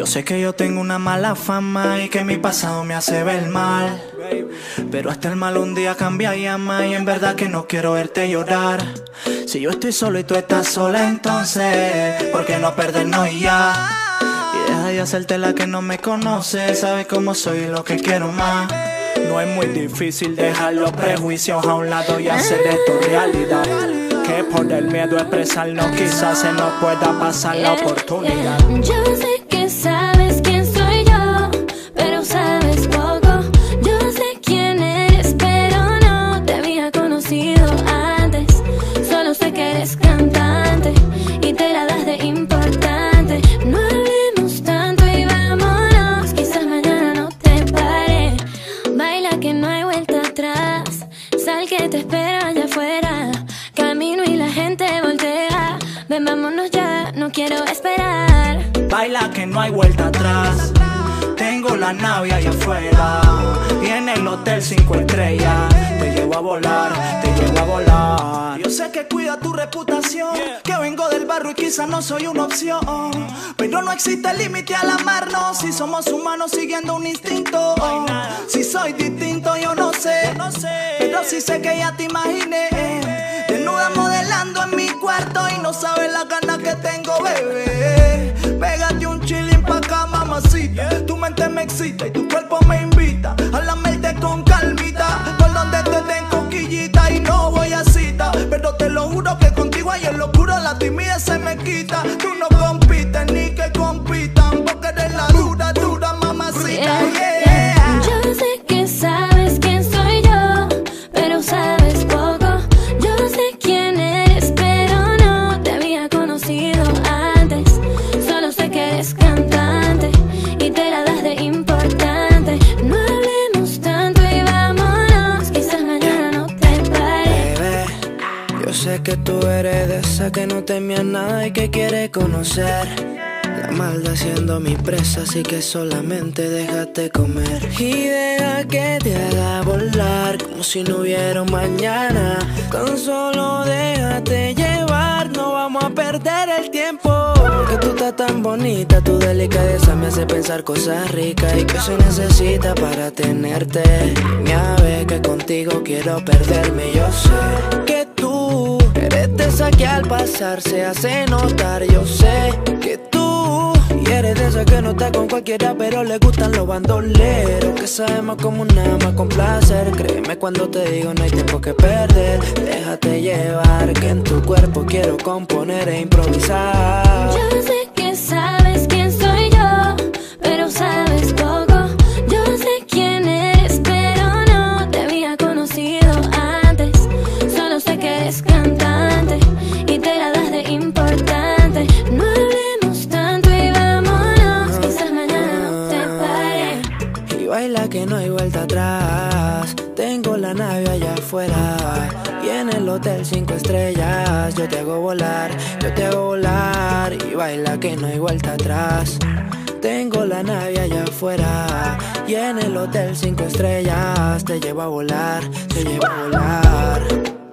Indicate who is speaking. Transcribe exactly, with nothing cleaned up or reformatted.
Speaker 1: Yo sé que yo tengo una mala fama y que mi pasado me hace ver mal, pero hasta el mal un día cambia y ama, y en verdad que no quiero verte llorar. Si yo estoy solo y tú estás sola, entonces ¿por qué no perdernos y ya? Y deja de hacerte la que no me conoce. Sabes cómo soy y lo que quiero más. No es muy difícil dejar los prejuicios a un lado y hacer esto realidad. Que por el miedo a expresarnos quizás se nos pueda pasar la oportunidad.
Speaker 2: Yo sé que sabes quién soy yo, pero sabes poco. Yo sé quién eres, pero no te había conocido antes. Solo sé que eres cantante y te la das de importante. No hablemos tanto y vámonos, quizás mañana no te pare. Baila que no hay vuelta atrás, sal que te espero allá afuera. Camino y la gente voltea. Ven, vámonos ya, no quiero esperar.
Speaker 1: Baila que no hay vuelta atrás. Tengo la nave allá afuera y en el hotel cinco estrellas. Te llevo a volar, te llevo a volar. Yo sé que cuida tu reputación, que vengo del barrio y quizás no soy una opción, pero no existe límite al amarnos si somos humanos siguiendo un instinto. Si soy distinto yo no sé, pero sí sé que ya te imaginé desnuda modelando en mi cuarto y no sabes la ganas que tengo, bebé. Pégate un chilling pa' acá, mamacita. Tu mente me excita y tu cuerpo me invita a lamerte con calmita, por donde te den coquillita. Y no voy a cita, pero te lo juro que contigo ahí en lo oscuro la timidez se me quita. Tú no compites ni que compitan, porque eres la dura, dura, mamacita, yeah, yeah.
Speaker 2: Yo sé que sabes quién soy yo, pero sabes poco. Yo sé quién eres, pero no te había conocido antes. Solo sé que eres cantante y te la das de importante. No hablemos tanto y vámonos, quizás mañana no te pare.
Speaker 3: Bebé, yo sé que tú eres de esa que no teme a nada y que quiere conocer. La maldad siendo mi presa, así que solamente déjate comer. Y deja que te haga volar como si no hubiera un mañana. Tan solo déjate llevar, no vamos a perder el tiempo. Porque tú estás tan bonita, tu delicadeza me hace pensar cosas ricas y que se necesita para tenerte. Ya ves que contigo quiero perderme, yo sé que tú eres de esa que al pasar se hace notar. Yo sé que tú y eres de esa que no está con cualquiera, pero le gustan los bandoleros, que sabemos como nada más con placer. Créeme cuando te digo no hay tiempo que perder. Déjate llevar, que en tu cuerpo quiero componer e improvisar.
Speaker 2: Yo sé que sabes quién soy yo, pero sabes poco. Yo sé quién eres, pero no te había conocido antes. Solo sé que eres cantante y te la das de importante. No hablemos tanto y vámonos, quizás mañana no te pare.
Speaker 3: Y baila que no hay vuelta atrás. Tengo la nave allá afuera y en el hotel cinco estrellas. Yo te hago volar, yo te hago volar. Y baila que no hay vuelta atrás. Tengo la nave allá afuera y en el hotel cinco estrellas. Te llevo a volar, te llevo a volar.